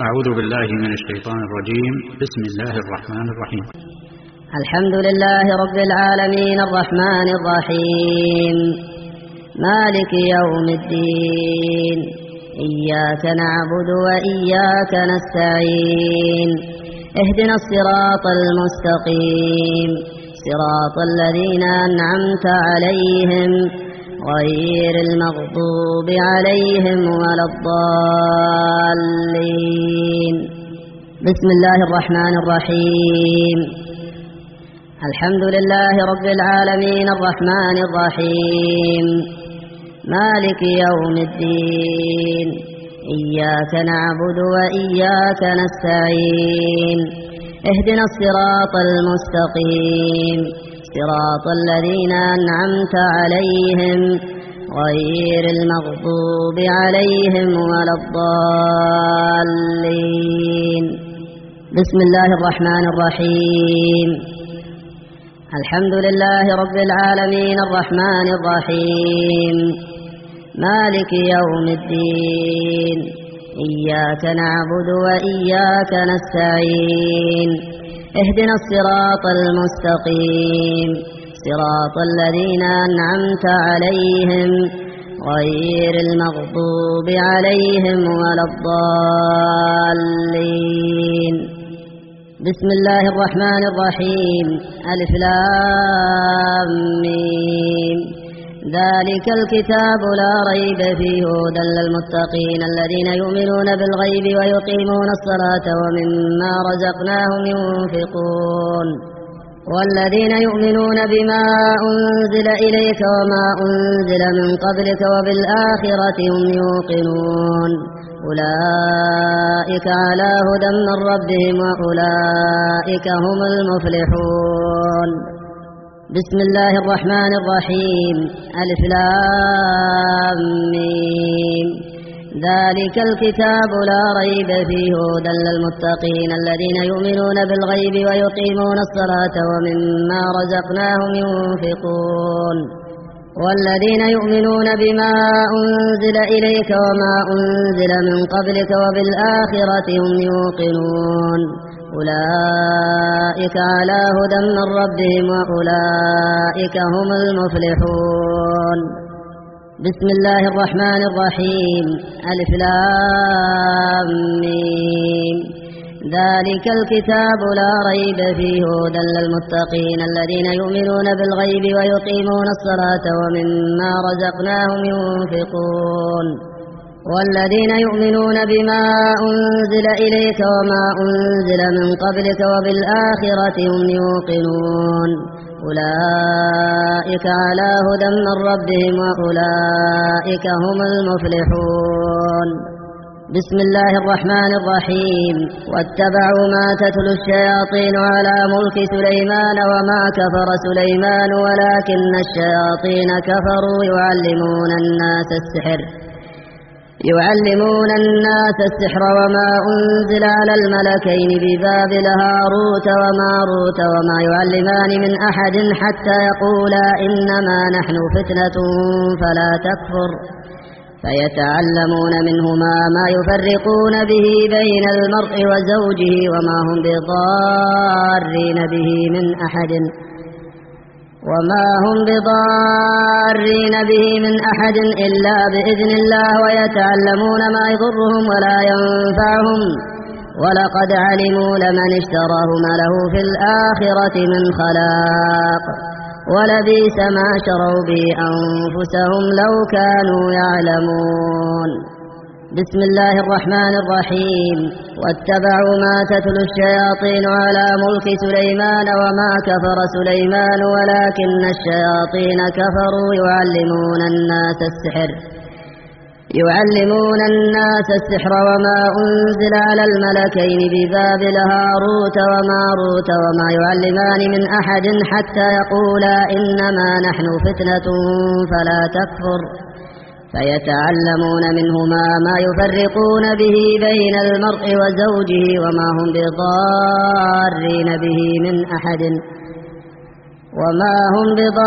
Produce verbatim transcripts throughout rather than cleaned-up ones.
أعوذ بالله من الشيطان الرجيم. بسم الله الرحمن الرحيم. الحمد لله رب العالمين الرحمن الرحيم مالك يوم الدين إياك نعبد وإياك نستعين اهدنا الصراط المستقيم صراط الذين أنعمت عليهم غير المغضوب عليهم ولا الضالين. بسم الله الرحمن الرحيم. الحمد لله رب العالمين الرحمن الرحيم مالك يوم الدين إياك نعبد وإياك نستعين اهدنا الصراط المستقيم صراط الذين أنعمت عليهم غير المغضوب عليهم ولا الضالين. بسم الله الرحمن الرحيم. الحمد لله رب العالمين الرحمن الرحيم مالك يوم الدين إياك نعبد وإياك نستعين اهدنا الصراط المستقيم صراط الذين أنعمت عليهم غير المغضوب عليهم ولا الضالين. بسم الله الرحمن الرحيم. ألف لام ميم ذلك الكتاب لا ريب فيه هدى للمتقين الذين يؤمنون بالغيب ويقيمون الصلاة ومما رزقناهم ينفقون والذين يؤمنون بما أنزل إليك وما أنزل من قبلك وبالآخرة هم يوقنون أولئك على هدى من ربهم وأولئك هم المفلحون. بسم الله الرحمن الرحيم. ألف لام ميم ذلك الكتاب لا ريب فيه هدى للمتقين الذين يؤمنون بالغيب ويقيمون الصلاة ومما رزقناهم ينفقون والذين يؤمنون بما أنزل إليك وما أنزل من قبلك وبالآخرة هم يوقنون أولئك على هدى من ربهم وأولئك هم المفلحون. بسم الله الرحمن الرحيم. ألف لام ميم ذلك الكتاب لا ريب فيه هدى للمتقين الذين يؤمنون بالغيب ويقيمون الصلاة ومما رزقناهم ينفقون والذين يؤمنون بما أنزل إليك وما أنزل من قبلك وبالآخرة هم يوقنون أولئك على هدى من ربهم وأولئك هم المفلحون. بسم الله الرحمن الرحيم. واتبعوا ما تتلو الشياطين على ملك سليمان وما كفر سليمان ولكن الشياطين كفروا يعلمون الناس السحر يعلمون الناس السحر وما أنزل على الملكين ببابل هاروت وماروت وما يعلمان من أحد حتى يقولا إنما نحن فتنة فلا تكفر فيتعلمون منهما ما يفرقون به بين المرء وزوجه وما هم بضارين به من أحد وما هم بضارين به من أحد إلا بإذن الله ويتعلمون ما يضرهم ولا ينفعهم ولقد علموا لمن اشتراه ما له في الآخرة من خلاق ولبئس ما شروا به أنفسهم لو كانوا يعلمون. بسم الله الرحمن الرحيم. واتبعوا ما تتلو الشياطين على ملك سليمان وما كفر سليمان ولكن الشياطين كفروا يعلمون الناس السحر يعلمون الناس السحر وما أنزل على الملكين ببابل هاروت وماروت وما يعلمان من أحد حتى يقولا إنما نحن فتنة فلا تكفر فيتعلمون منهما ما يفرقون به بين المرء وزوجه وما هم بضارين به من أحد وما هم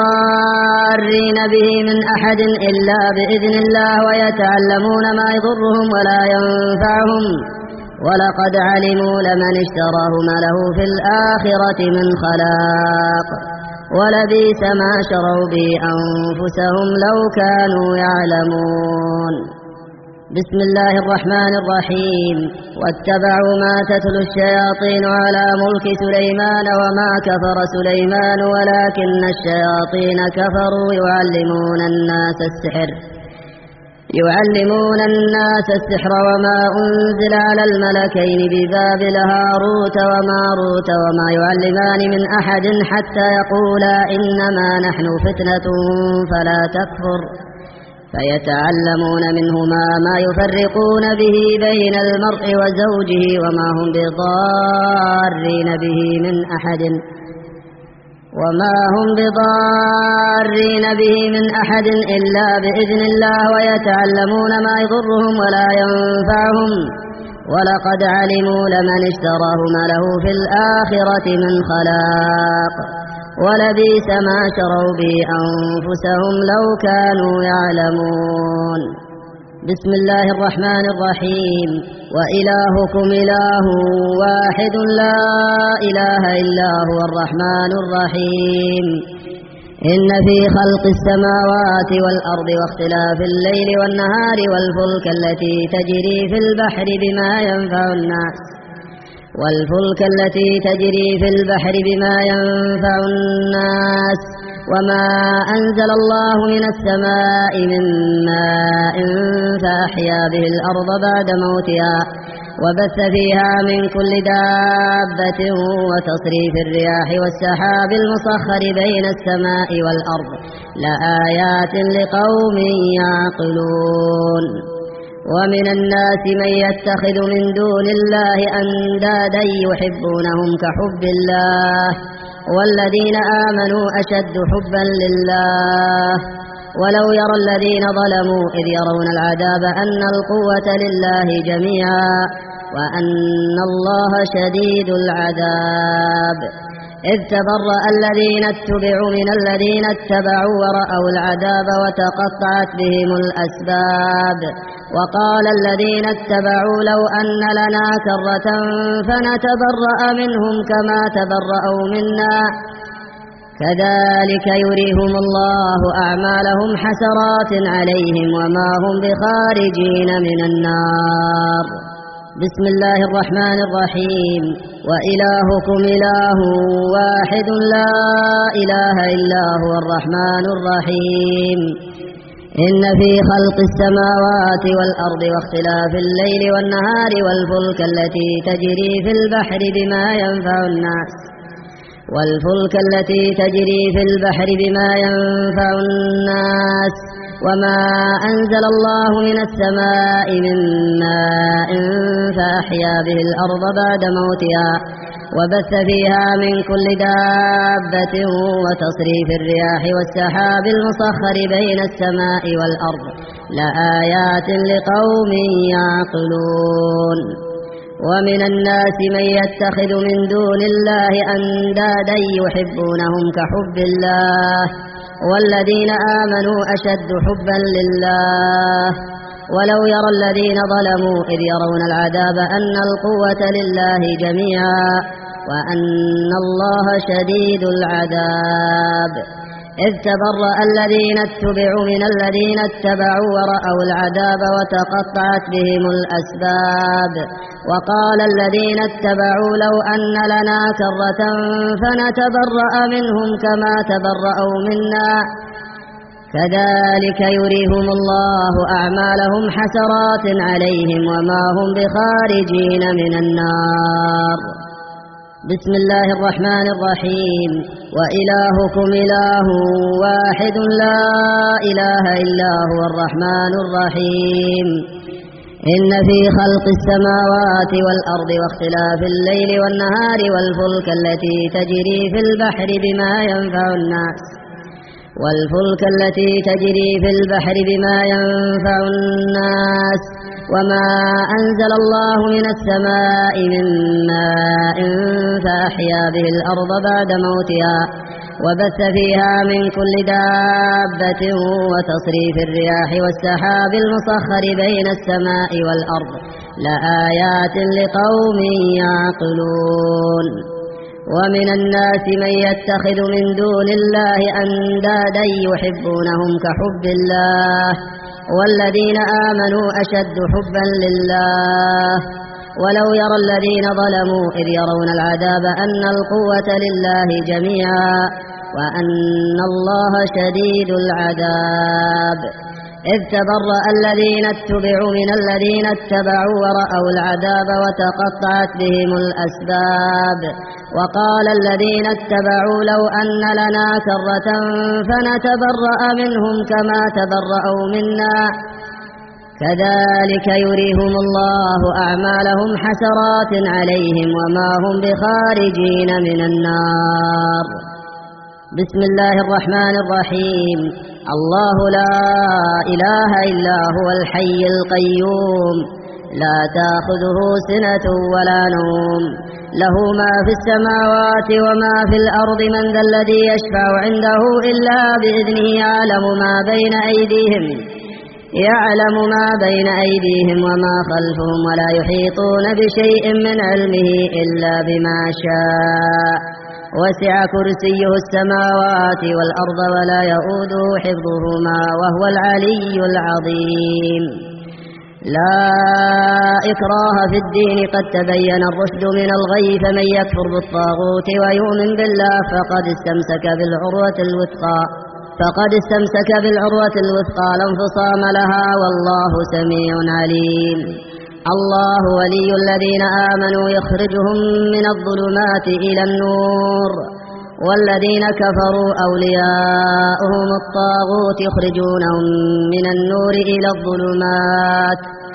بضارين به من أحد إلا بإذن الله ويتعلمون ما يضرهم ولا ينفعهم ولقد علموا لمن اشتراه ما له في الآخرة من خلاق ولبئس ما شروا به أنفسهم لو كانوا يعلمون. بسم الله الرحمن الرحيم. واتبعوا ما تتلو الشياطين على ملك سليمان وما كفر سليمان ولكن الشياطين كفروا يعلمون الناس السحر يعلمون الناس السحر وما أنزل على الملكين ببابل هاروت وماروت وما يعلمان من أحد حتى يقولا إنما نحن فتنة فلا تكفر فيتعلمون منهما ما يفرقون به بين المرء وزوجه وما هم بضارين به من أحد وما هم بضارين به من أحد إلا بإذن الله ويتعلمون ما يضرهم ولا ينفعهم ولقد علموا لمن اشتراه ما له في الآخرة من خلاق ولبئس ما شروا به أنفسهم لو كانوا يعلمون. بسم الله الرحمن الرحيم. وإلهكم إله واحد لا إله إلا هو الرحمن الرحيم. إن في خلق السماوات والأرض واختلاف الليل والنهار والفلك التي تجري في البحر بما ينفع الناس والفلك التي تجري في البحر بما ينفع الناس وما أنزل الله من السماء من ماء فأحيا به الأرض بعد موتها وبث فيها من كل دابة وتصريف الرياح والسحاب المسخر بين السماء والأرض لآيات لقوم يعقلون. ومن الناس من يتخذ من دون الله أندادا يحبونهم كحب الله والذين آمنوا أشد حبا لله ولو يرى الذين ظلموا إذ يرون العذاب أن القوة لله جميعا وأن الله شديد العذاب. إذ تبرأ الذين اتبعوا من الذين اتبعوا ورأوا العذاب وتقطعت بهم الأسباب وقال الذين اتبعوا لو أن لنا كرة فنتبرأ منهم كما تبرأوا منا كذلك يريهم الله أعمالهم حسرات عليهم وما هم بخارجين من النار. بسم الله الرحمن الرحيم. وإلهكم إله واحد لا إله إلا هو الرحمن الرحيم. إن في خلق السماوات والأرض واختلاف الليل والنهار والفلك التي تجري في البحر بما ينفع الناس والفلك التي تجري في البحر بما ينفع الناس وما أنزل الله من السماء من ماء فأحيا به الأرض بعد موتها وبث فيها من كل دابة وتصريف الرياح والسحاب المسخر بين السماء والأرض لآيات لقوم يعقلون. ومن الناس من يتخذ من دون الله أندادا يحبونهم كحب الله والذين آمنوا أشد حبا لله ولو يرى الذين ظلموا إذ يرون العذاب أن القوة لله جميعا وأن الله شديد العذاب. إذ تبرأ الذين اتبعوا من الذين اتبعوا ورأوا العذاب وتقطعت بهم الأسباب وقال الذين اتبعوا لو أن لنا كرة فنتبرأ منهم كما تبرأوا منا كذلك يريهم الله أعمالهم حسرات عليهم وما هم بخارجين من النار. بسم الله الرحمن الرحيم. وإلهكم إله واحد لا إله إلا هو الرحمن الرحيم. إن في خلق السماوات والأرض واختلاف الليل والنهار والفلك التي تجري في البحر بما ينفع الناس والفلك التي تجري في البحر بما ينفع الناس وما أنزل الله من السماء من ماء فأحيا به الأرض بعد موتها وبث فيها من كل دابة وتصريف الرياح والسحاب المسخر بين السماء والأرض لآيات لقوم يعقلون. ومن الناس من يتخذ من دون الله أندادا يحبونهم كحب الله والذين آمنوا أشد حبا لله ولو يرى الذين ظلموا إذ يرون العذاب أن القوة لله جميعا وأن الله شديد العذاب. إذ تبرأ الذين اتبعوا من الذين اتبعوا ورأوا العذاب وتقطعت بهم الأسباب. وقال الذين اتبعوا لو أن لنا كرة فنتبرأ منهم كما تبرأوا منا كذلك يريهم الله أعمالهم حسرات عليهم وما هم بخارجين من النار. بسم الله الرحمن الرحيم. الله لا إله إلا هو الحي القيوم لا تأخذه سنة ولا نوم له ما في السماوات وما في الأرض من ذا الذي يشفع عنده إلا بإذنه يعلم ما بين أيديهم يعلم ما بين أيديهم وما خلفهم ولا يحيطون بشيء من علمه إلا بما شاء وسع كرسيه السماوات والأرض ولا يؤوده حفظهما وهو العلي العظيم. لا إكراه في الدين قد تبين الرشد من الغي فمن يكفر بالطاغوت ويؤمن بالله فقد استمسك بالعروة الوثقى فقد استمسك بالعروة الوثقى لا انفصام لها والله سميع عليم. الله ولي الذين آمنوا يخرجهم من الظلمات إلى النور والذين كفروا أولياؤهم الطاغوت يخرجونهم من النور إلى الظلمات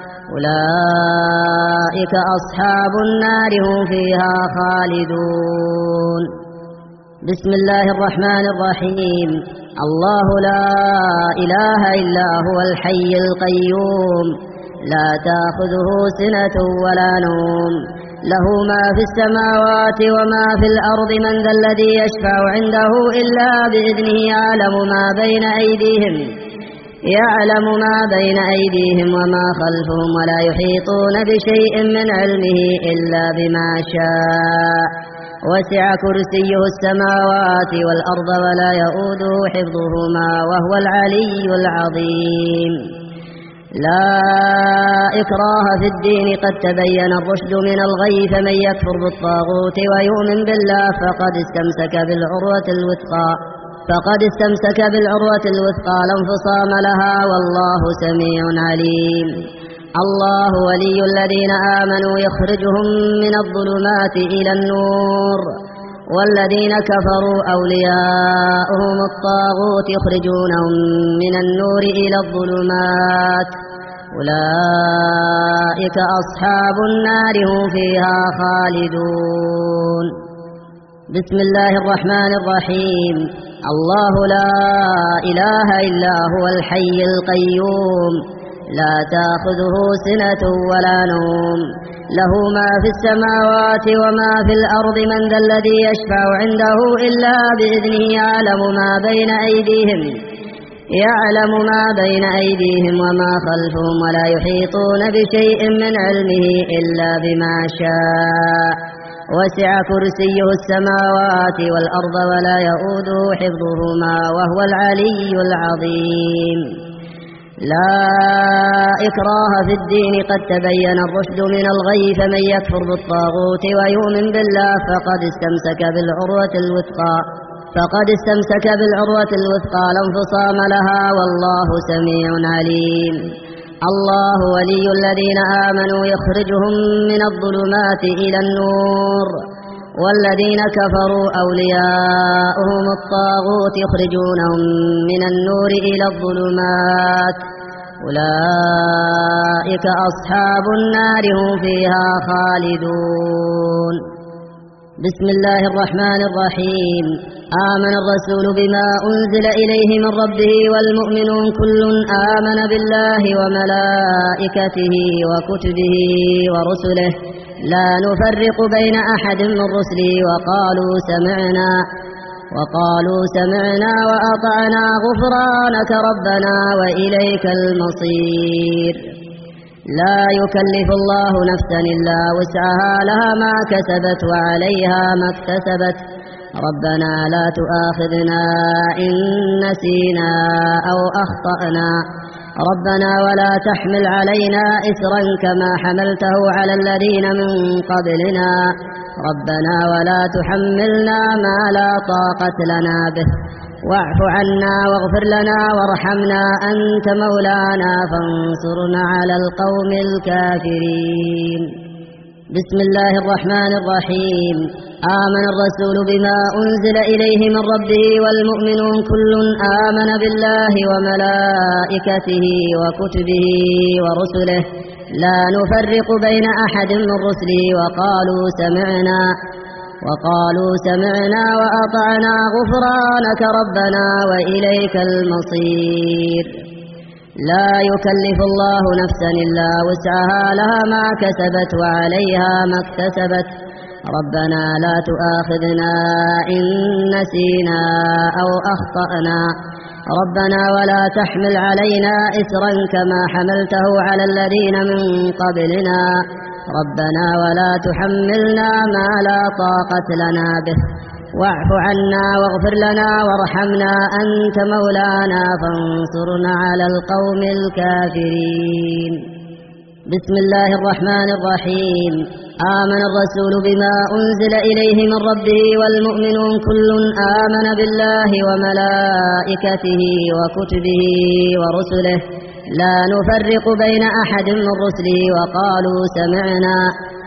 أولئك أصحاب النار هم فيها خالدون. بسم الله الرحمن الرحيم. الله لا إله إلا هو الحي القيوم لا تأخذه سنة ولا نوم له ما في السماوات وما في الأرض من ذا الذي يشفع عنده إلا بإذنه يعلم ما بين أيديهم يعلم ما بين أيديهم وما خلفهم ولا يحيطون بشيء من علمه إلا بما شاء وسع كرسيه السماوات والأرض ولا يؤوده حفظهما وهو العلي العظيم. لا إكراه في الدين قد تبين الرشد من الغي فمن يكفر بالطاغوت ويؤمن بالله فقد استمسك بالعروة الوثقى فقد استمسك بالعروة الوثقى لا انفصام لها والله سميع عليم. الله ولي الذين آمنوا يخرجهم من الظلمات إلى النور والذين كفروا أولياؤهم الطاغوت يخرجونهم من النور إلى الظلمات أولئك أصحاب النار هم فيها خالدون. بسم الله الرحمن الرحيم. الله لا إله إلا هو الحي القيوم لا تأخذه سنة ولا نوم له ما في السماوات وما في الأرض من ذا الذي يشفع عنده إلا بإذنه يعلم ما بين أيديهم يعلم ما بين أيديهم وما خلفهم ولا يحيطون بشيء من علمه إلا بما شاء وسع كرسيه السماوات والأرض ولا يؤوده حفظهما وهو العلي العظيم. لا إكراه في الدين قد تبين الرشد من الغي فمن يكفر بالطاغوت ويؤمن بالله فقد استمسك بالعروة الوثقى فقد استمسك بالعروة الوثقى لا انفصام لها والله سميع عليم. الله ولي الذين آمنوا يخرجهم من الظلمات إلى النور والذين كفروا أولياؤهم الطاغوت يخرجونهم من النور إلى الظلمات أولئك أصحاب النار هم فيها خالدون. بسم الله الرحمن الرحيم. آمن الرسول بما أنزل إليه من ربه والمؤمنون كل آمن بالله وملائكته وكتبه ورسله لا نفرق بين أحد من رسله وقالوا سمعنا وقالوا سمعنا وأطعنا غفرانك ربنا وإليك المصير لا يكلف الله نفسا إلا وسعها لها ما كسبت وعليها ما اكتسبت ربنا لا تؤاخذنا إن نسينا أو أخطأنا ربنا ولا تحمل علينا إثرا كما حملته على الذين من قبلنا ربنا ولا تحملنا ما لا طاقة لنا به واعف عنا واغفر لنا وارحمنا أنت مولانا فانصرنا على القوم الكافرين بسم الله الرحمن الرحيم آمن الرسول بما أنزل إليه من ربه والمؤمنون كل آمن بالله وملائكته وكتبه ورسله لا نفرق بين أحد من رسله وقالوا سمعنا وقالوا سمعنا وأطعنا غفرانك ربنا وإليك المصير لا يكلف الله نفسا إلا وسعها لها ما كسبت وعليها ما اكتسبت ربنا لا تؤاخذنا إن نسينا أو أخطأنا ربنا ولا تحمل علينا إثرا كما حملته على الذين من قبلنا ربنا ولا تحملنا ما لا طاقة لنا به واعف عنا واغفر لنا وارحمنا أنت مولانا فانصرنا على القوم الكافرين بسم الله الرحمن الرحيم آمن الرسول بما أنزل إليه من ربه والمؤمنون كل آمن بالله وملائكته وكتبه ورسله لا نفرق بين أحد من رسله وقالوا سمعنا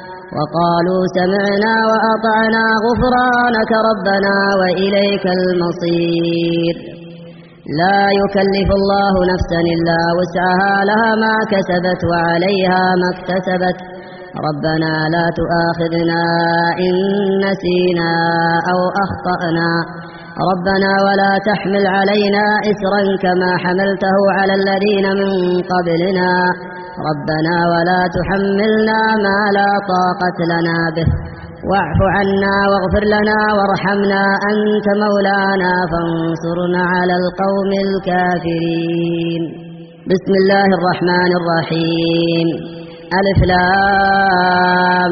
وقالوا سمعنا وأطعنا غفرانك ربنا وإليك المصير لا يكلف الله نفسا إلا وسعها لها ما كسبت وعليها ما اكتسبت ربنا لا تؤاخذنا إن نسينا أو أخطأنا ربنا ولا تحمل علينا إثرا كما حملته على الذين من قبلنا ربنا ولا تحملنا ما لا طاقة لنا به واعف عنا واغفر لنا وارحمنا أنت مولانا فانصرنا على القوم الكافرين بسم الله الرحمن الرحيم ألف لام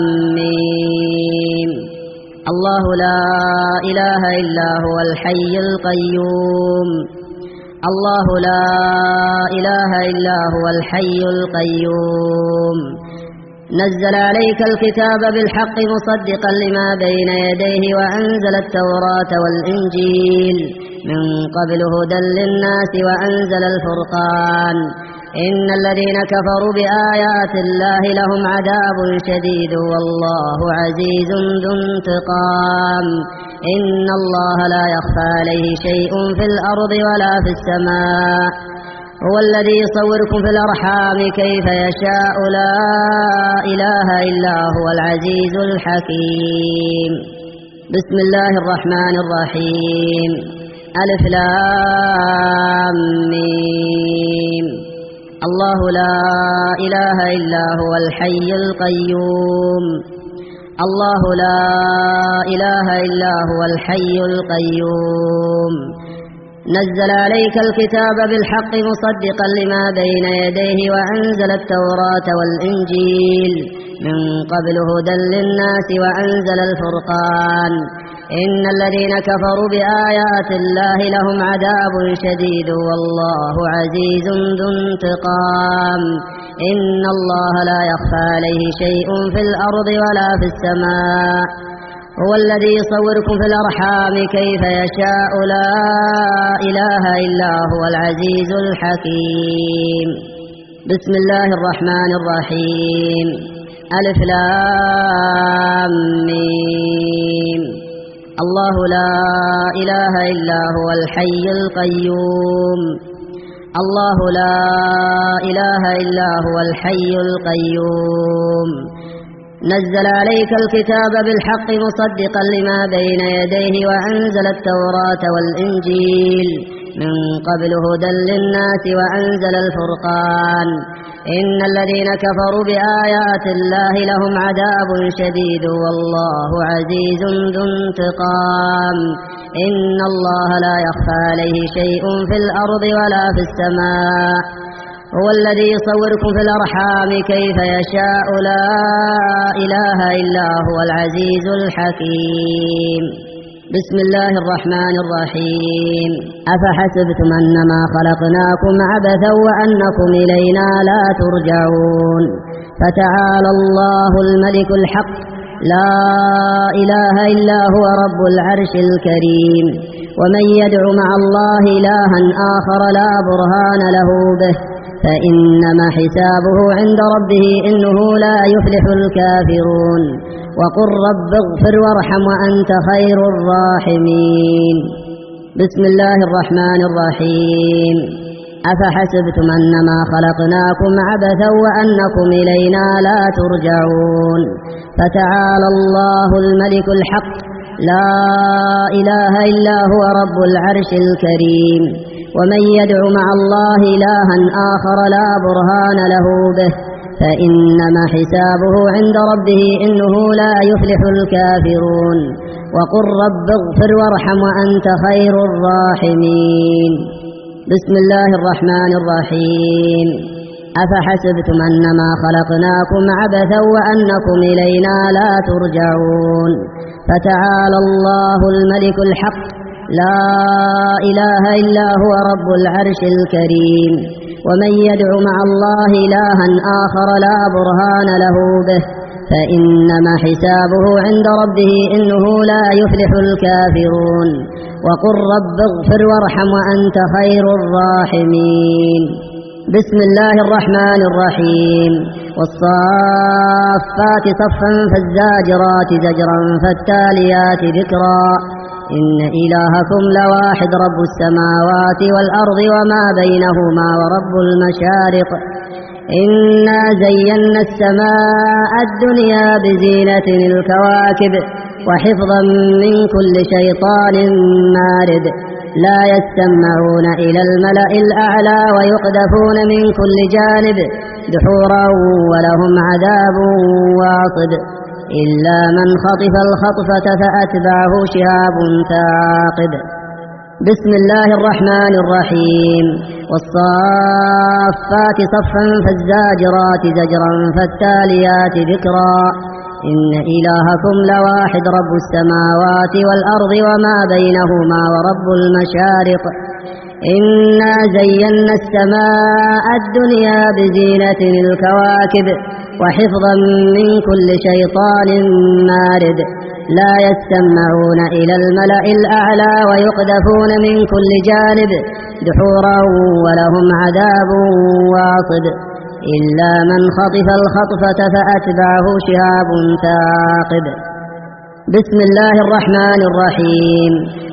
ميم الله لا إله إلا هو الحي القيوم الله لا إله إلا هو الحي القيوم نزل عليك الكتاب بالحق مصدقا لما بين يديه وأنزل التوراة والإنجيل من قبل هدى للناس وأنزل الفرقان إن الذين كفروا بآيات الله لهم عذاب شديد والله عزيز ذو انتقام إن الله لا يخفى عليه شيء في الأرض ولا في السماء هو الذي يصوركم في الأرحام كيف يشاء لا إله إلا هو العزيز الحكيم بسم الله الرحمن الرحيم ألف لام ميم الله لا إله إلا هو الحي القيوم الله لا إله إلا هو الحي القيوم نزل عليك الكتاب بالحق مصدقا لما بين يديه وأنزل التوراة والإنجيل من قبل هدى للناس وأنزل الفرقان إن الذين كفروا بآيات الله لهم عذاب شديد والله عزيز ذو انتقام إن الله لا يخفى عليه شيء في الأرض ولا في السماء هو الذي يصوركم في الأرحام كيف يشاء لا إله إلا هو العزيز الحكيم بسم الله الرحمن الرحيم ألف لام ميم الله لا إله إلا هو الحي القيوم الله لا إله إلا هو الحي القيوم نزل عليك الكتاب بالحق مصدقا لما بين يديه وأنزل التوراة والإنجيل من قبل هدى للناس وأنزل الفرقان إن الذين كفروا بآيات الله لهم عذاب شديد والله عزيز ذو انتقام إن الله لا يخفى عليه شيء في الأرض ولا في السماء هو الذي يصوركم في الأرحام كيف يشاء لا إله إلا هو العزيز الحكيم بسم الله الرحمن الرحيم أفحسبتم أنما خلقناكم عبثا وأنكم إلينا لا ترجعون فتعالى الله الملك الحق لا إله إلا هو رب العرش الكريم ومن يدع مع الله إلها آخر لا برهان له به فإنما حسابه عند ربه إنه لا يفلح الكافرون وقل رب اغفر وارحم وأنت خير الراحمين بسم الله الرحمن الرحيم أفحسبتم أنما خلقناكم عبثا وأنكم إلينا لا ترجعون فتعالى الله الملك الحق لا إله إلا هو رب العرش الكريم ومن يدع مع الله إلها آخر لا برهان له به فإنما حسابه عند ربه إنه لا يفلح الكافرون وقل رب اغفر وارحم وأنت خير الراحمين بسم الله الرحمن الرحيم أفحسبتم أنما خلقناكم عبثا وأنكم إلينا لا ترجعون فتعالى الله الملك الحق لا إله إلا هو رب العرش الكريم ومن يدع مع الله إلها آخر لا برهان له به فإنما حسابه عند ربه إنه لا يفلح الكافرون وقل رب اغفر وارحم وأنت خير الراحمين بسم الله الرحمن الرحيم والصافات صفا فالزاجرات زجرا فالتاليات ذكرا إن إلهكم لواحد رب السماوات والأرض وما بينهما ورب المشارق إنا زينا السماء الدنيا بزينة الكواكب وحفظا من كل شيطان مارد لا يستمعون إلى الملأ الأعلى ويقذفون من كل جانب دحورا ولهم عذاب واصب إلا من خطف الخطفة فأتبعه شهاب ثاقب بسم الله الرحمن الرحيم والصافات صفا فالزاجرات زجرا فالتاليات ذكرا إن إلهكم لواحد رب السماوات والأرض وما بينهما ورب المشارق إنا زينا السماء الدنيا بزينة الكواكب وحفظا من كل شيطان مارد لا يستمعون إلى الملأ الأعلى ويقذفون من كل جانب دحورا ولهم عذاب واصب إلا من خطف الخطفة فأتبعه شهاب ثاقب بسم الله الرحمن الرحيم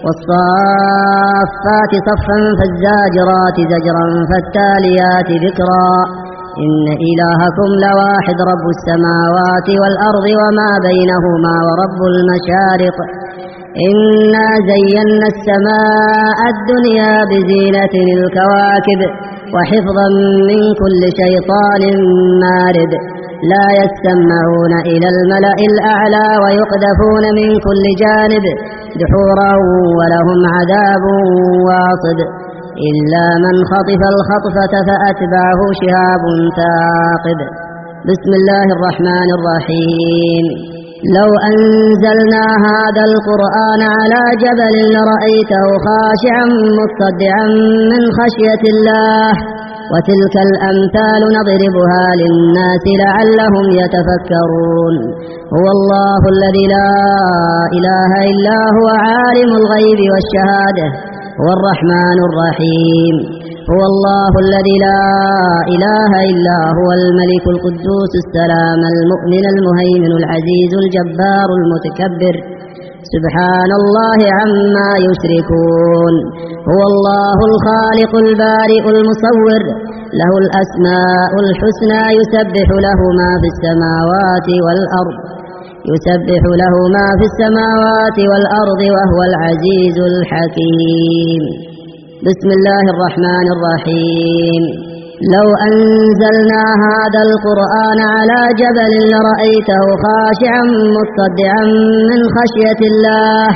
والصافات صفا فالزاجرات زجرا فالتاليات ذكرا إن إلهكم لواحد رب السماوات والأرض وما بينهما ورب المشارق إنا زينا السماء الدنيا بزينة الكواكب وحفظا من كل شيطان مارد لا يستمعون إلى الملأ الأعلى ويقذفون من كل جانب دحورا ولهم عذاب واصب إلا من خطف الخطفة فأتبعه شهاب ثاقب بسم الله الرحمن الرحيم لو أنزلنا هذا القرآن على جبل لرأيته خاشعا متصدعا من خشية الله وتلك الأمثال نضربها للناس لعلهم يتفكرون هو الله الذي لا إله إلا هو عالم الغيب والشهادة هو الرحمن الرحيم هو الله الذي لا إله إلا هو الملك القدوس السلام المؤمن المهيمن العزيز الجبار المتكبر سبحان الله عما يشركون هو الله الخالق البارئ المصور له الأسماء الحسنى يسبح له ما في السماوات والأرض يسبح له ما في السماوات والأرض وهو العزيز الحكيم بسم الله الرحمن الرحيم لو أنزلنا هذا القرآن على جبل لرأيته خاشعا متصدعا من خشية الله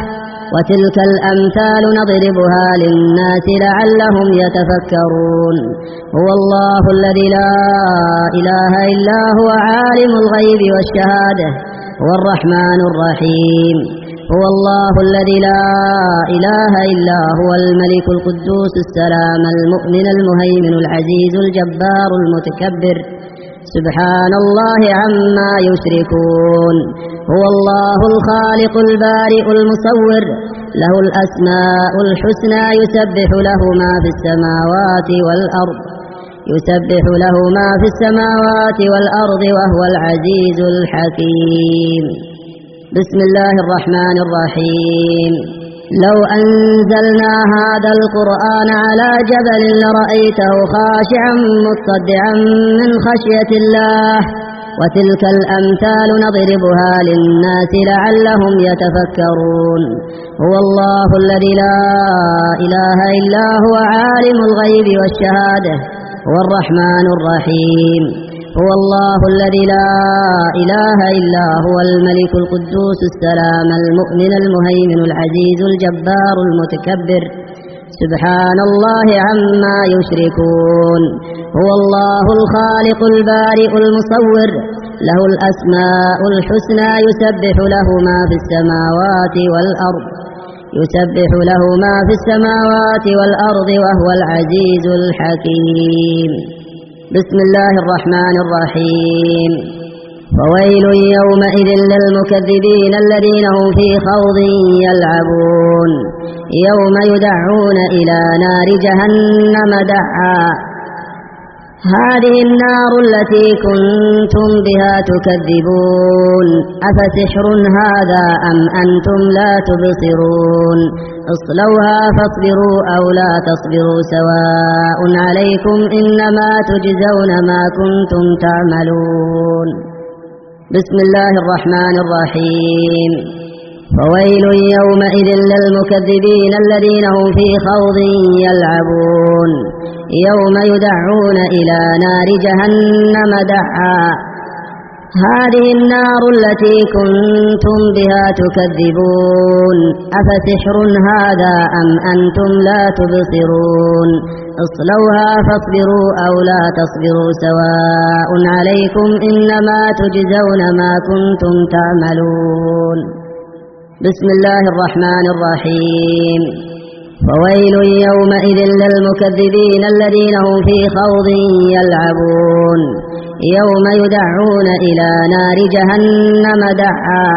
وتلك الأمثال نضربها للناس لعلهم يتفكرون هو الله الذي لا إله إلا هو عالم الغيب والشهادة هو الرحمن الرحيم هو الله الذي لا إله إلا هو الملك القدوس السلام المؤمن المهيمن العزيز الجبار المتكبر سبحان الله عما يشركون هو الله الخالق البارئ المصور له الأسماء الحسنى يسبح له ما في السماوات والأرض يسبح له ما في السماوات والأرض وهو العزيز الحكيم بسم الله الرحمن الرحيم لو أنزلنا هذا القرآن على جبل لرأيته خاشعا متصدعا من خشية الله وتلك الأمثال نضربها للناس لعلهم يتفكرون هو الله الذي لا إله إلا هو عالم الغيب والشهادة هو الرحمن الرحيم هو الله الذي لا إله إلا هو الملك القدوس السلام المؤمن المهيمن العزيز الجبار المتكبر سبحان الله عما يشركون هو الله الخالق البارئ المصور له الأسماء الحسنى يسبح له ما في السماوات والأرض يسبح له ما في السماوات والأرض وهو العزيز الحكيم بسم الله الرحمن الرحيم فويل يومئذ للمكذبين الذين هم في خوض يلعبون يوم يدعون إلى نار جهنم دعا هذه النار التي كنتم بها تكذبون أفسحر هذا أم أنتم لا تبصرون اصلوها فاصبروا أو لا تصبروا سواء عليكم إنما تجزون ما كنتم تعملون بسم الله الرحمن الرحيم فويل يومئذ للمكذبين الذين هم في خوض يلعبون يوم يدعون إلى نار جهنم دعا هذه النار التي كنتم بها تكذبون أفسحر هذا أم أنتم لا تبصرون اصلوها فاصبروا أو لا تصبروا سواء عليكم إنما تجزون ما كنتم تعملون بسم الله الرحمن الرحيم فويل يومئذ للمكذبين الذين هم في خوض يلعبون يوم يدعون إلى نار جهنم دعا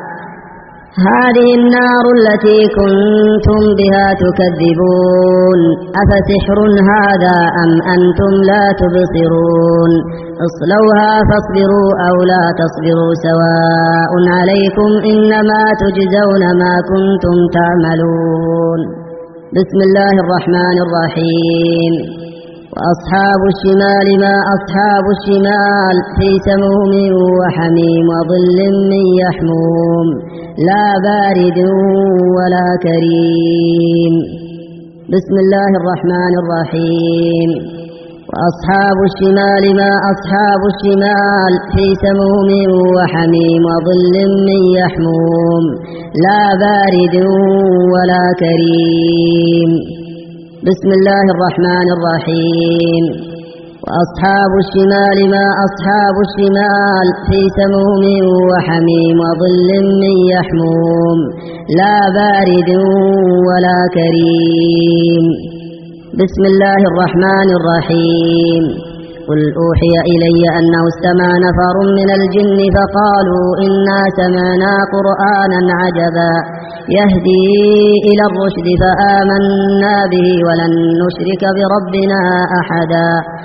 هذه النار التي كنتم بها تكذبون أفسحر هذا أم أنتم لا تبصرون اصلوها فاصبروا أو لا تصبروا سواء عليكم إنما تجزون ما كنتم تعملون بسم الله الرحمن الرحيم وأصحاب الشمال ما أصحاب الشمال في سموم وحميم وظل من يحموم لا بارد ولا كريم بسم الله الرحمن الرحيم وأصحاب الشمال ما أصحاب الشمال في سموم وحميم وظل من يحموم لا بارد ولا كريم بسم الله الرحمن الرحيم وأصحاب الشمال ما أصحاب الشمال في سموم وحميم وظل من يحموم لا بارد ولا كريم بسم الله الرحمن الرحيم قل أوحي إلي أنه استمع نفر من الجن فقالوا إنا سمعنا قرآنا عجبا يهدي إلى الرشد فآمنا به ولن نشرك بربنا أحدا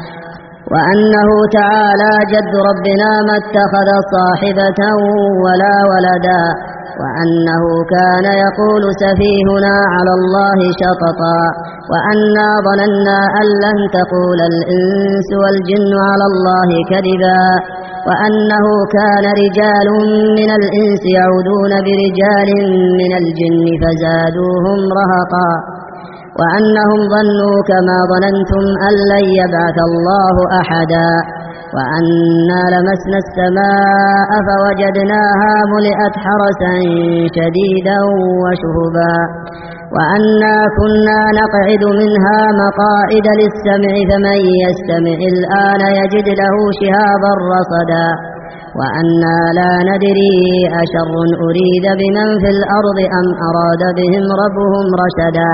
وأنه تعالى جد ربنا ما اتخذ صاحبة ولا ولدا وأنه كان يقول سفيهنا على الله شططا وأنا ظننا أن لن تقول الإنس والجن على الله كذبا وأنه كان رجال من الإنس يعودون برجال من الجن فزادوهم رهقا وأنهم ظنوا كما ظننتم أن لن يبعث الله أحدا وأنا لمسنا السماء فوجدناها ملئت حرسا شديدا وشهبا وأنا كنا نقعد منها مقاعد للسمع فمن يستمع الآن يجد له شهابا رصدا وأنا لا ندري أشر أريد بمن في الأرض أم أراد بهم ربهم رشدا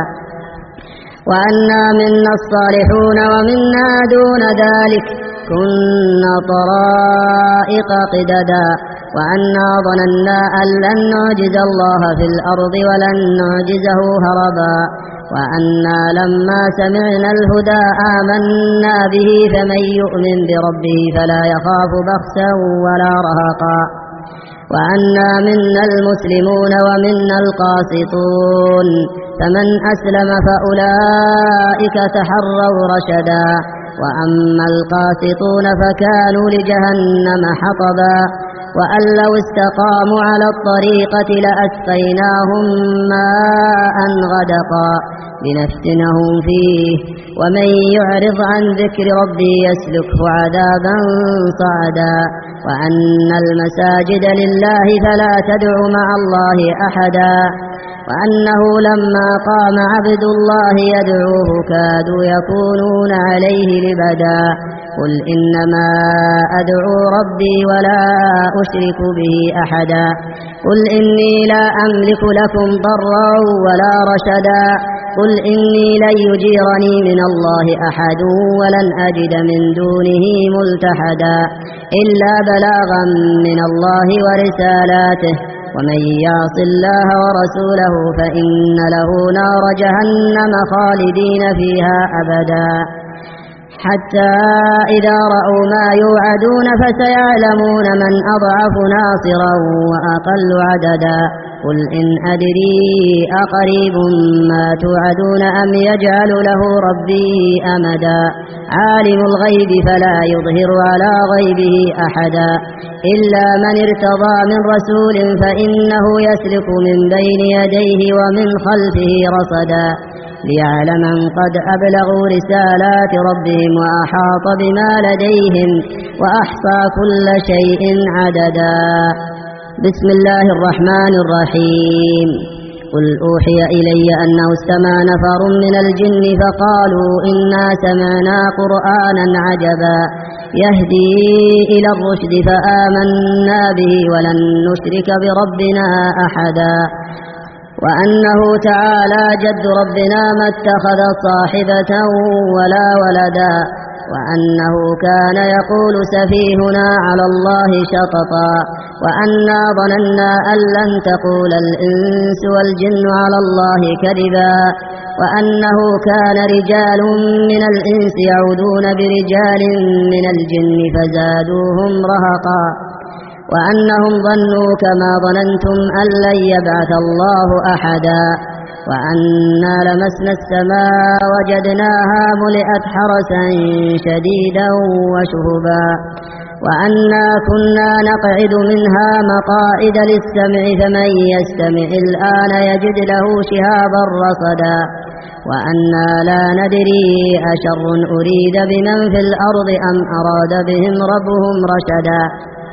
وأنا منا الصالحون ومنا دون ذلك كنا طرائق قددا وأنا ظننا أن لن نعجز الله في الأرض ولن نعجزه هربا وأنا لما سمعنا الهدى آمنا به فمن يؤمن بربه فلا يخاف بخسا ولا رهقا وأنا منا المسلمون ومنا القاسطون فمن أسلم فأولئك تحروا رشدا وأما القاسطون فكانوا لجهنم حطبا وأن لو استقاموا على الطريقة لأسقيناهم ماء غدقا لنفتنهم فيه ومن يعرض عن ذكر ربي يسلكه عذابا صعدا وأن المساجد لله فلا تدع مع الله أحدا وأنه لما قام عبد الله يدعوه كادوا يكونون عليه لبدا قل إنما أدعو ربي ولا أشرك به أحدا قل إني لا أملك لكم ضرا ولا رشدا قل إني لن يجيرني من الله أحد ولن أجد من دونه ملتحدا إلا بلاغا من الله ورسالاته ومن يعص الله ورسوله فإن له نار جهنم خالدين فيها أبدا حتى إذا رأوا ما يوعدون فسيعلمون من أضعف ناصرا وأقل عددا قل إن أدري أقريب ما توعدون أم يجعل له ربي أمدا عالم الغيب فلا يظهر على غيبه أحدا إلا من ارتضى من رسول فإنه يسلك من بين يديه ومن خلفه رصدا ليعلم من قد أبلغوا رسالات ربهم وأحاط بما لديهم وأحصى كل شيء عددا بسم الله الرحمن الرحيم قل أوحي إلي أنه استمع نفر من الجن فقالوا إنا سمعنا قرآنا عجبا يهدي إلى الرشد فآمنا به ولن نشرك بربنا أحدا وأنه تعالى جد ربنا ما اتخذ صاحبة ولا ولدا وأنه كان يقول سفيهنا على الله شططا وأنا ظننا أن لن تقول الإنس والجن على الله كذبا وأنه كان رجال من الإنس يعودون برجال من الجن فزادوهم رهقا وأنهم ظنوا كما ظننتم أن لن يبعث الله أحدا وأنا لمسنا السماء وجدناها ملئت حرسا شديدا وشهبا وأنا كنا نقعد منها مقاعد للسمع فمن يستمع الآن يجد له شهابا رصدا وأنا لا ندري أشر أريد بمن في الأرض أم أراد بهم ربهم رشدا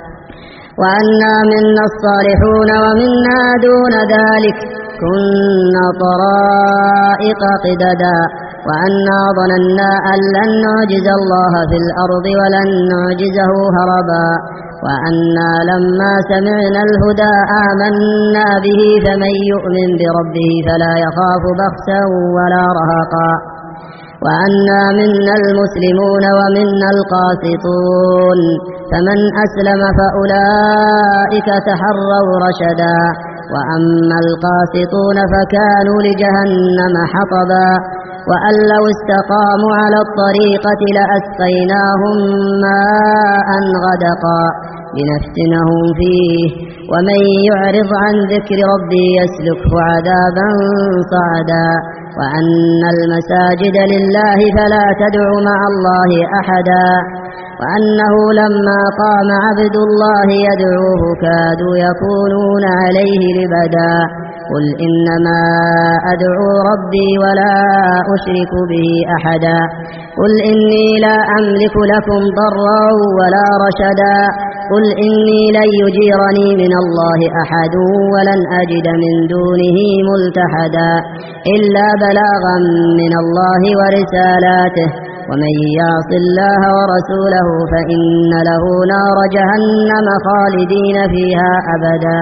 وأنا منا الصالحون ومنا دون ذلك كنا طرائق قددا وأنا ظننا أن لن نعجز الله في الأرض ولن نعجزه هربا وأنا لما سمعنا الهدى آمنا به فمن يؤمن بربه فلا يخاف بخسا ولا رهقا وأنا منا المسلمون ومنا القاسطون فمن أسلم فأولئك تحروا رشدا وأما القاسطون فكانوا لجهنم حطبا وأن لو استقاموا على الطريقة لأسقيناهم ماء غدقا لنفتنهم فيه ومن يعرض عن ذكر ربي يسلكه عذابا صعدا وأن المساجد لله فلا تدع مع الله أحدا وأنه لما قام عبد الله يدعوه كادوا يكونون عليه لبدا قل إنما أدعو ربي ولا أشرك به أحدا قل إني لا أملك لكم ضرا ولا رشدا قل إني لن يجيرني من الله أحد ولن أجد من دونه ملتحدا إلا بلاغا من الله ورسالاته ومن يعص الله ورسوله فإن له نار جهنم خالدين فيها أبدا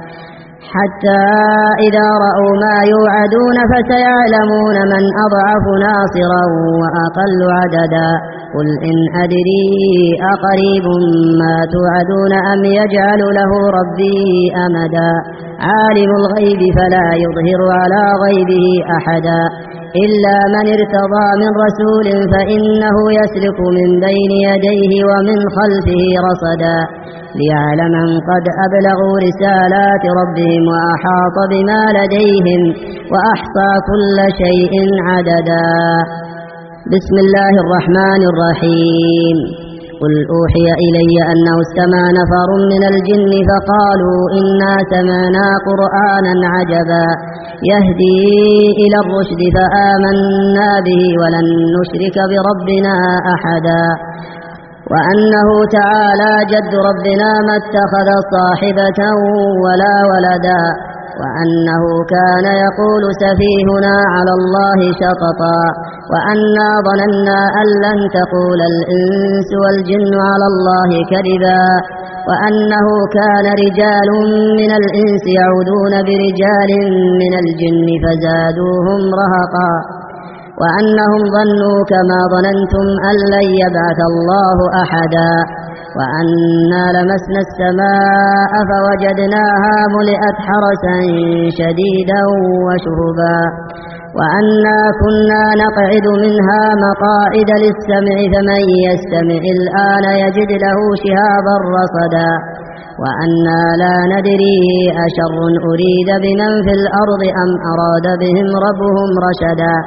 حتى إذا رأوا ما يوعدون فسيعلمون من أضعف ناصرا وأقل عددا قل إن أدري أقريب ما توعدون أم يجعل له ربي أمدا عالم الغيب فلا يظهر على غيبه أحدا إلا من ارتضى من رسول فإنه يسلك من بين يديه ومن خلفه رصدا ليعلم من قد أبلغوا رسالات ربهم وأحاط بما لديهم وأحصى كل شيء عددا بسم الله الرحمن الرحيم قل أوحي إلي أنه استمع نفر من الجن فقالوا إنا سمعنا قرآنا عجبا يهدي إلى الرشد فآمنا به ولن نشرك بربنا أحدا وأنه تعالى جد ربنا ما اتخذ صاحبة ولا ولدا وأنه كان يقول سفيهنا على الله شططا وأنا ظننا أن لن تقول الإنس والجن على الله كذبا وأنه كان رجال من الإنس يعودون برجال من الجن فزادوهم رهقا وأنهم ظنوا كما ظننتم أن لن يبعث الله أحدا وأنا لمسنا السماء فوجدناها ملئت حرسا شديدا وشهبا وأنا كنا نقعد منها مقاعد للسمع فمن يستمع الآن يجد له شهابا رصدا وأنا لا ندري أشر أريد بمن في الأرض أم أراد بهم ربهم رشدا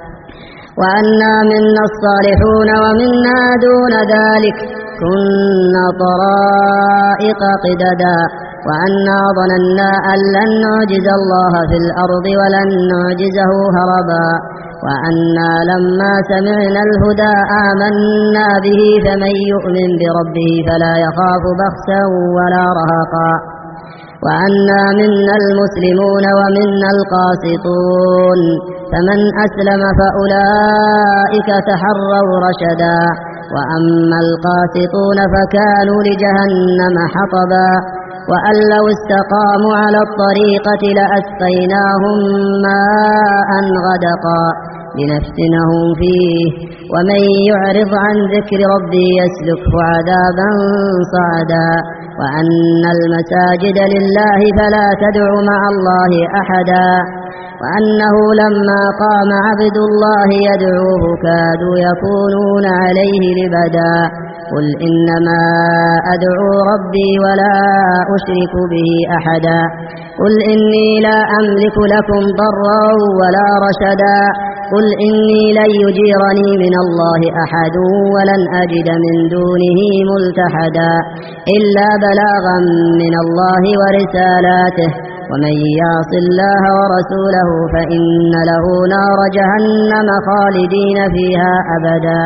وأنا منا الصالحون ومنا دون ذلك كنا طرائق قددا وأنا ظننا أن لن نعجز الله في الأرض ولن نعجزه هربا وأنا لما سمعنا الهدى آمنا به فمن يؤمن بربه فلا يخاف بخسا ولا رهقا وأنا منا المسلمون ومنا القاسطون فمن أسلم فأولئك تحروا رشدا وأما القاسطون فكانوا لجهنم حطبا وأن لو استقاموا على الطريقة لأسقيناهم ماء غدقا لنفتنهم فيه ومن يعرض عن ذكر ربي يسلكه عذابا صعدا وأن المساجد لله فلا تدع مع الله أحدا وأنه لما قام عبد الله يدعوه كادوا يكونون عليه لبدا قل إنما أدعو ربي ولا أشرك به أحدا قل إني لا أملك لكم ضرا ولا رشدا قل إني لن يجيرني من الله أحد ولن أجد من دونه ملتحدا إلا بلاغا من الله ورسالاته ومن يعص الله ورسوله فإن له نار جهنم خالدين فيها أبدا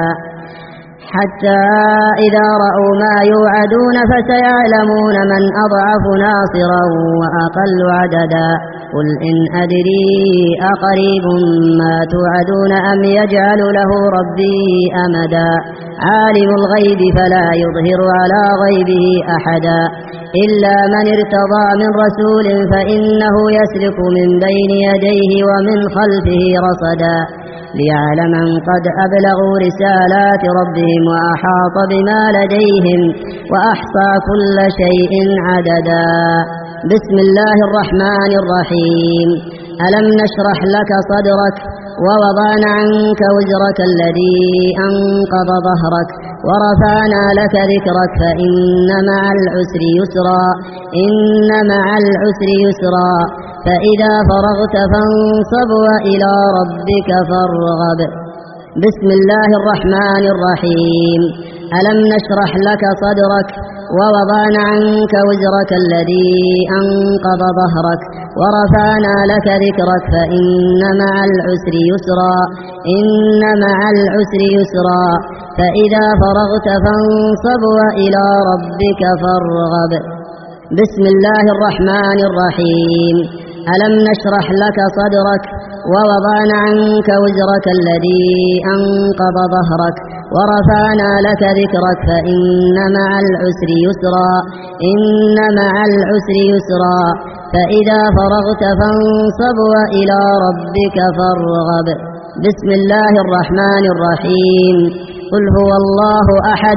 حتى إذا رأوا ما يوعدون فسيعلمون من أضعف ناصرا وأقل عددا قل إن أدري أقريب ما توعدون أم يجعل له ربي أمدا عالم الغيب فلا يظهر على غيبه أحدا إلا من ارتضى من رسول فإنه يسلك من بين يديه ومن خلفه رصدا ليعلم من قد أبلغوا رسالات ربهم وأحاط بما لديهم وأحصى كل شيء عددا بسم الله الرحمن الرحيم ألم نشرح لك صدرك ووضعنا عنك وزرك الذي أنقض ظهرك ورفعنا لك ذكرك فإن مع العسر يسرا إن مع العسر يسرا فإذا فرغت فانصب وإلى ربك فارغب بسم الله الرحمن الرحيم ألم نشرح لك صدرك ووضعنا عنك وزرك الذي أنقض ظهرك ورفعنا لك ذكرك فإن مع العسر يسرا إن مع العسر يسرا فإذا فرغت فانصب وإلى ربك فارغب. بسم الله الرحمن الرحيم. ألم نشرح لك صدرك ووضعنا عنك وزرك الذي أنقض ظهرك ورفعنا لك ذكرك فإن مع العسر يسرا إن مع العسر يسرا فإذا فرغت فانصب وإلى ربك فارغب. بسم الله الرحمن الرحيم. قل هو الله أحد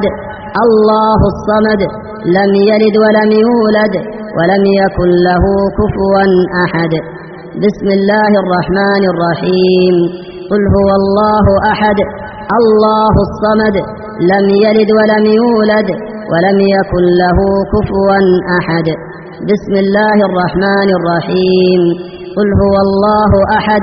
الله الصمد لم يلد ولم يولد ولم يكن له كفوا أحد. بسم الله الرحمن الرحيم. قل هو الله أحد الله الصمد لم يلد ولم يولد ولم يكن له كفوا أحد. بسم الله الرحمن الرحيم. قل هو الله أحد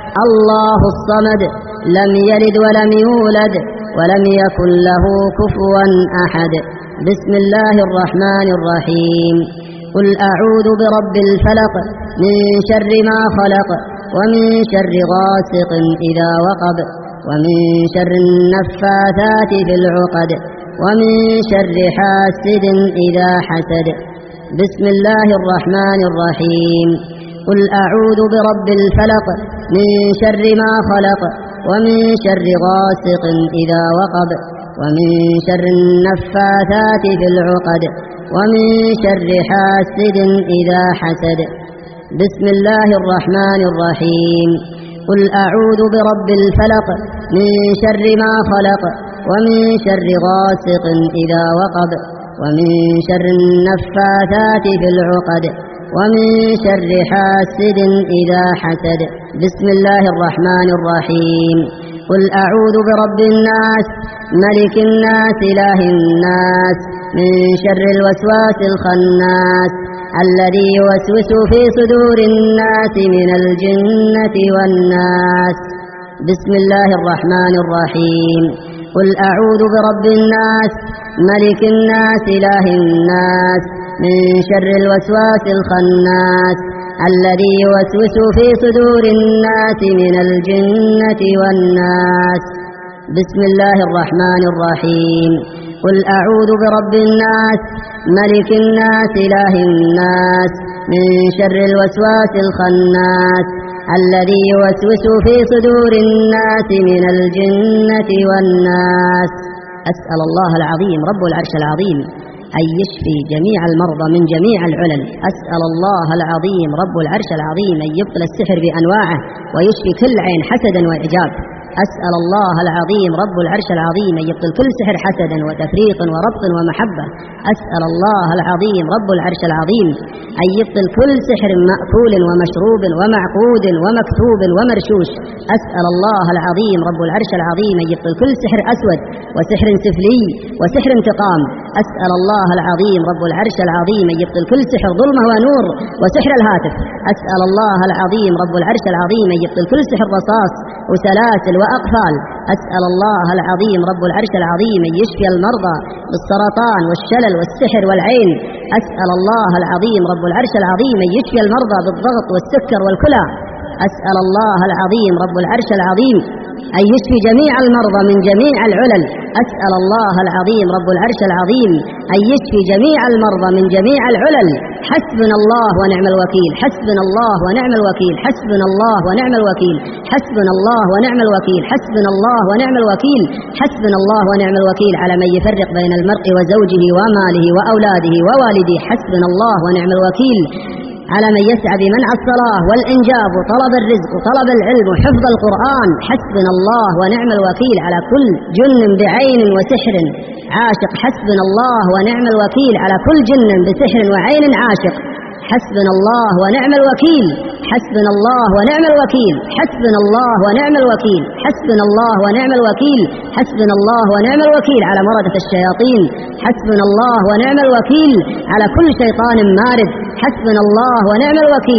الله الصمد لم يلد ولم يولد ولم يكن له كفوا أحد. بسم الله الرحمن الرحيم. قل أعوذ برب الفلق من شر ما خلق ومن شر غاسق إذا وقب ومن شر النفاثات في العقد ومن شر حاسد إذا حسد. بسم الله الرحمن الرحيم. قل أعوذ برب الفلق من شر ما خلق ومن شر غاسق إذا وقب ومن شر النفاثات في العقد ومن شر حاسد إذا حسد. بسم الله الرحمن الرحيم. قل أعوذ برب الفلق من شر ما خلق ومن شر غاسق إذا وقب ومن شر النفاثات في العقد ومن شر حاسد إذا حسد. بسم الله الرحمن الرحيم. قل أعوذ برب الناس ملك الناس إله الناس من شر الوسواس الخناس الذي يوسوس في صدور الناس من الجنة والناس. بسم الله الرحمن الرحيم. قل أعوذ برب الناس ملك الناس إله الناس من شر الوسواس الخناس الذي يوسوس في صدور الناس من الجنة والناس. بسم الله الرحمن الرحيم. قل أعوذ برب الناس ملك الناس إله الناس من شر الوسواس الخناس الذي يوسوس في صدور الناس من الجنة والناس. أسأل الله العظيم رب العرش العظيم أن يشفي جميع المرضى من جميع العلل. أسأل الله العظيم رب العرش العظيم أن يبطل السحر بأنواعه ويشفي كل عين حسدا وإعجاب. أسأل الله العظيم رب العرش العظيم أن يبطل كل سحر حسدا وتفريق وربط ومحبة. أسأل الله العظيم رب العرش العظيم أن يبطل كل سحر مأكول ومشروب ومعقود ومكتوب ومرشوش. أسأل الله العظيم رب العرش العظيم أن يبطل كل سحر أسود وسحر سفلي وسحر انتقام. أسأل الله العظيم رب العرش العظيم أن يبطل كل سحر ظلمة ونور وسحر الهاتف. أسأل الله العظيم رب العرش العظيم أن يبطل كل سحر رصاص وسلاسل وأقفال. أسأل الله العظيم رب العرش العظيم أن يشفي المرضى بالسرطان والشلل والسحر والعين. أسأل الله العظيم رب العرش العظيم أن يشفي المرضى بالضغط والسكر والكلى. أسأل الله العظيم رب العرش العظيم أن يشفي جميع المرضى من جميع العلل. أسأل الله العظيم رب العرش العظيم أن يشفي جميع المرضى من جميع العلل. حسبنا الله ونعم الوكيل حسبنا الله ونعم الوكيل حسبنا الله ونعم الوكيل حسبنا الله ونعم الوكيل حسبنا الله ونعم الوكيل حسبنا الله ونعم الوكيل على من يفرق بين المرء وزوجه وماله وأولاده ووالده. حسبنا الله ونعم الوكيل على من يسعى بمنع الصلاة والإنجاب وطلب الرزق وطلب العلم وحفظ القرآن. حسبنا الله ونعم الوكيل على كل جن بعين وسحر عاشق. حسبنا الله ونعم الوكيل على كل جن بسحر وعين عاشق. حسبنا الله ونعم الوكيل حسبنا الله ونعم الوكيل حسبنا الله ونعم الوكيل حسبنا الله ونعم الوكيل حسبنا الله ونعم الوكيل على مردة الشياطين. حسبنا الله ونعم الوكيل على كل شيطان مارد. حسبنا الله ونعم الوكيل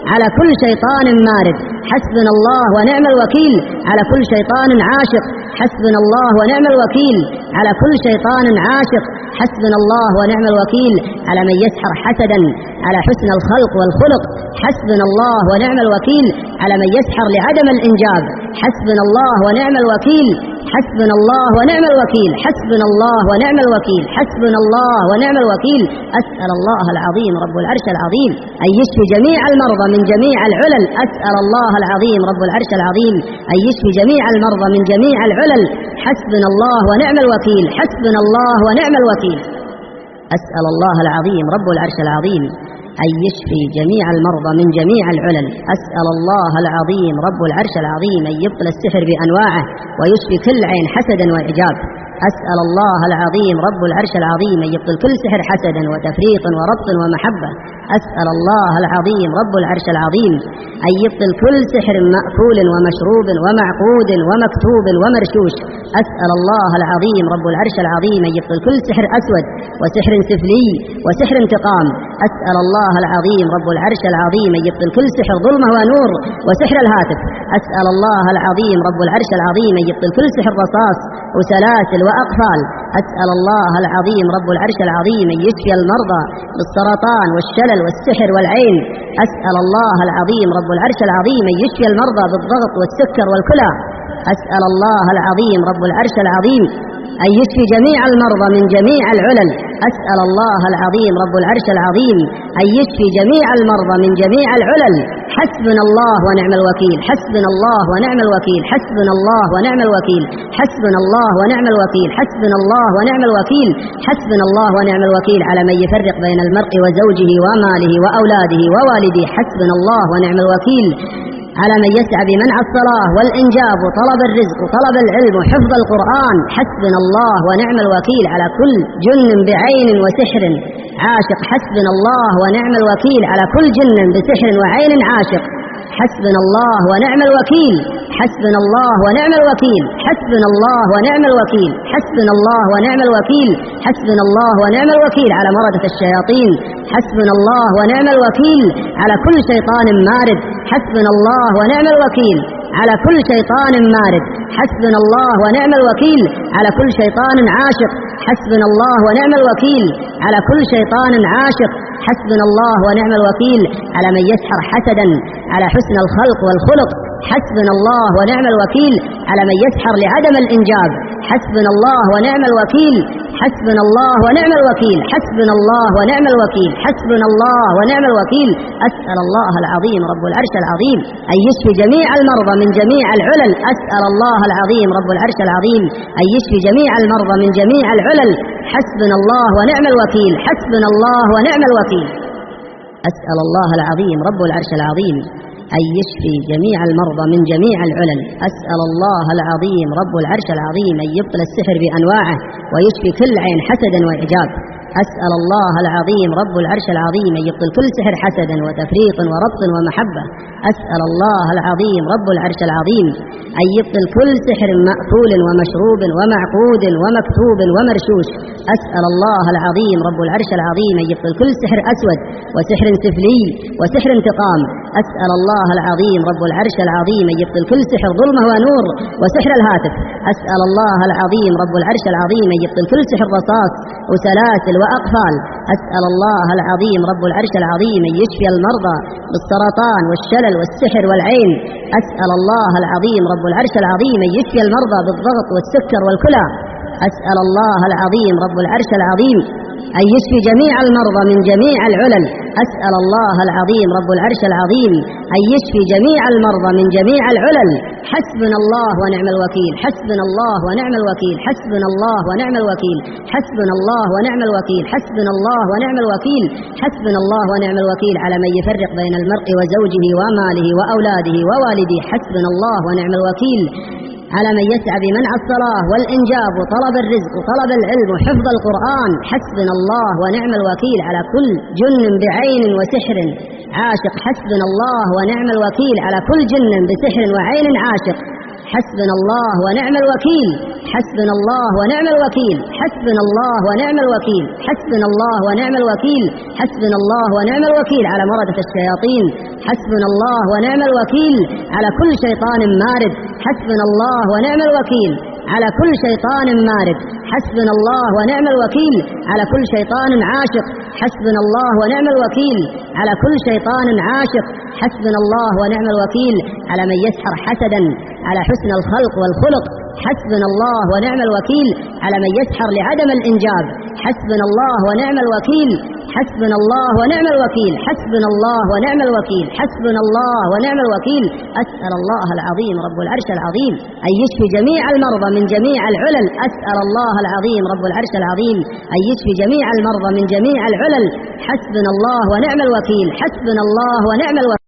على كل شيطان مارد. حسبنا الله ونعم الوكيل على كل شيطان عاشق. حسبنا الله ونعم الوكيل على كل شيطان عاشق. حسبنا الله ونعم الوكيل على من يسحر حسدا على حسن الخلق والخلق. حسبنا الله ونعم الوكيل على من يسحر لعدم الإنجاب. حسبنا الله ونعم الوكيل. حسبنا الله ونعم الوكيل. حسبنا الله ونعم الوكيل. حسبنا الله ونعم الوكيل. أسأل الله العظيم رب العرش العظيم أن يشفي جميع المرضى من جميع العلل. أسأل الله العظيم رب العرش العظيم أن يشفي جميع المرضى من جميع العلل. حسبنا الله ونعم الوكيل. حسبنا الله ونعم الوكيل. أسأل الله العظيم رب العرش العظيم أن يشفي جميع المرضى من جميع العلل. أسأل الله العظيم رب العرش العظيم أن يبطل السحر بأنواعه ويشفي كل عين حسدا وإعجاب. أسأل الله العظيم رب العرش العظيم أن يبطل كل سحر حسدا وتفريق وربط ومحبة. أسأل الله العظيم رب العرش العظيم أن يبطل كل سحر مأكول ومشروب ومعقود ومكتوب ومرشوش. أسأل الله العظيم رب العرش العظيم أن يبطل كل سحر أسود وسحر سفلي وسحر انتقام. أسأل الله العظيم رب العرش العظيم أن يبطل كل سحر ظلمة ونور وسحر الهاتف. أسأل الله العظيم رب العرش العظيم أن يبطل كل سحر رصاص وسلاسل وأقفال. أسأل الله العظيم رب العرش العظيم أن يشفي المرضى بالسرطان والشلل والسحر والعين. أسأل الله العظيم رب العرش العظيم أن يشفي المرضى بالضغط والسكر والكلى. أسأل الله العظيم رب العرش العظيم أن يشفي جميع المرضى من جميع العلل. أسأل الله العظيم رب العرش العظيم أن يشفي جميع المرضى من جميع العلل. حسبنا الله ونعم الوكيل. حسبنا الله ونعم الوكيل. حسبنا الله ونعم الوكيل. حسبنا الله ونعم الوكيل. حسبنا الله ونعم الوكيل. حسبنا الله ونعم الوكيل على من يفرق بين المرء وزوجه وماله وأولاده ووالده. حسبنا الله ونعم الوكيل على من يسعى بمنع الصلاة والإنجاب وطلب الرزق وطلب العلم وحفظ القرآن. حسبنا الله ونعم الوكيل على كل جن بعين وسحر عاشق. حسبنا الله ونعم الوكيل على كل جن بسحر وعين عاشق. حسبنا الله ونعم الوكيل. حسبنا الله ونعم الوكيل. حسبنا الله ونعم الوكيل. حسبنا الله ونعم الوكيل. حسبنا الله ونعم الوكيل على مردة الشياطين. حسبنا الله ونعم الوكيل على كل شيطان مارد. حسبنا الله ونعم الوكيل على كل شيطان مارد. حسبنا الله ونعم الوكيل على كل شيطان عاشق. حسبنا الله ونعم الوكيل على كل شيطان عاشق. حسبنا الله ونعم الوكيل على من يسحر حسدا على حسن الخلق والخلق. حسبنا الله ونعم الوكيل على من يسحر لعدم الإنجاب. حسبنا الله ونعم الوكيل. حسبنا الله ونعم الوكيل. حسبنا الله ونعم الوكيل. حسبنا الله ونعم الوكيل. أسأل الله العظيم رب العرش العظيم أن يشفي جميع المرضى من جميع العلل. أسأل الله العظيم رب العرش العظيم أن يشفي جميع المرضى من جميع العلل. حسبنا الله ونعم الوكيل. حسبنا الله ونعم الوكيل. أسأل الله العظيم رب العرش العظيم أن يشفي جميع المرضى من جميع العلل. أسأل الله العظيم رب العرش العظيم أن يبطل السحر بأنواعه ويشفي كل عين حسدا وإعجاب. أسأل الله العظيم رب العرش العظيم أن يبطل كل سحر حسدا وتفريق وربط ومحبة. أسأل الله العظيم رب العرش العظيم أن يبطل كل سحر مأكول ومشروب ومعقود ومكتوب ومرشوش. أسأل الله العظيم رب العرش العظيم أن يبطل كل سحر أسود وسحر سفلي وسحر انتقام. أسأل الله العظيم رب العرش العظيم أن يبطل كل سحر ظلمة ونور وسحر الهاتف. أسأل الله العظيم رب العرش العظيم أن يبطل كل سحر رصاص وسلاسل وأقفال. أسأل الله العظيم رب العرش العظيم أن يشفي المرضى بالسرطان والشلل والسحر والعين. أسأل الله العظيم رب العرش العظيم أن يشفي المرضى بالضغط والسكر والكلى. أسأل الله العظيم رب العرش العظيم أن يشفي جميع المرضى من جميع العلل. أسأل الله العظيم رب العرش العظيم أن يشفي جميع المرضى من جميع العلل. حسبنا الله ونعم الوكيل. حسبنا الله ونعم الوكيل. حسبنا الله ونعم الوكيل. حسبنا الله ونعم الوكيل. حسبنا الله ونعم الوكيل. حسبنا الله ونعم الوكيل على من يفرق بين المرء وزوجه وماله وأولاده ووالده. حسبنا الله ونعم الوكيل على من يسعى بمنع الصلاة والإنجاب وطلب الرزق وطلب العلم وحفظ القرآن. حسبنا الله ونعم الوكيل على كل جن بعين وسحر عاشق. حسبنا الله ونعم الوكيل على كل جن بسحر وعين عاشق. حسبنا الله ونعم الوكيل حسبنا الله ونعم الوكيل حسبنا الله ونعم الوكيل حسبنا الله ونعم الوكيل حسبنا الله ونعم الوكيل على مردة الشياطين حسبنا الله ونعم الوكيل على كل شيطان مارد حسبنا الله ونعم الوكيل على كل شيطان مارد حسبنا الله ونعم الوكيل على كل شيطان عاشق حسبنا الله ونعم الوكيل على كل شيطان عاشق حسبنا الله ونعم الوكيل على من يسحر حسدا على حسن الخلق والخلق حسبنا الله ونعم الوكيل على من يسحر لعدم الإنجاب حسبنا الله ونعم الوكيل حسبنا الله ونعم الوكيل حسبنا الله ونعم الوكيل حسبنا الله ونعم الوكيل أسأل الله العظيم رب العرش العظيم أن يشفي جميع المرضى من جميع العلل أسأل الله العظيم رب العرش العظيم أن يشفي جميع المرضى من جميع العلل حسبنا الله ونعم الوكيل حسبنا الله ونعم الوكيل